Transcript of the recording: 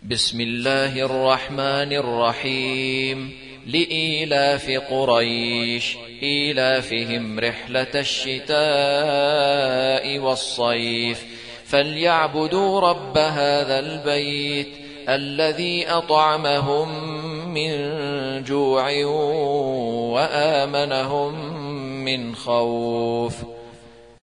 بسم الله الرحمن الرحيم. لإيلاف قريش إيلافهم رحلة الشتاء والصيف فليعبدوا رب هذا البيت الذي أطعمهم من جوع وآمنهم من خوف.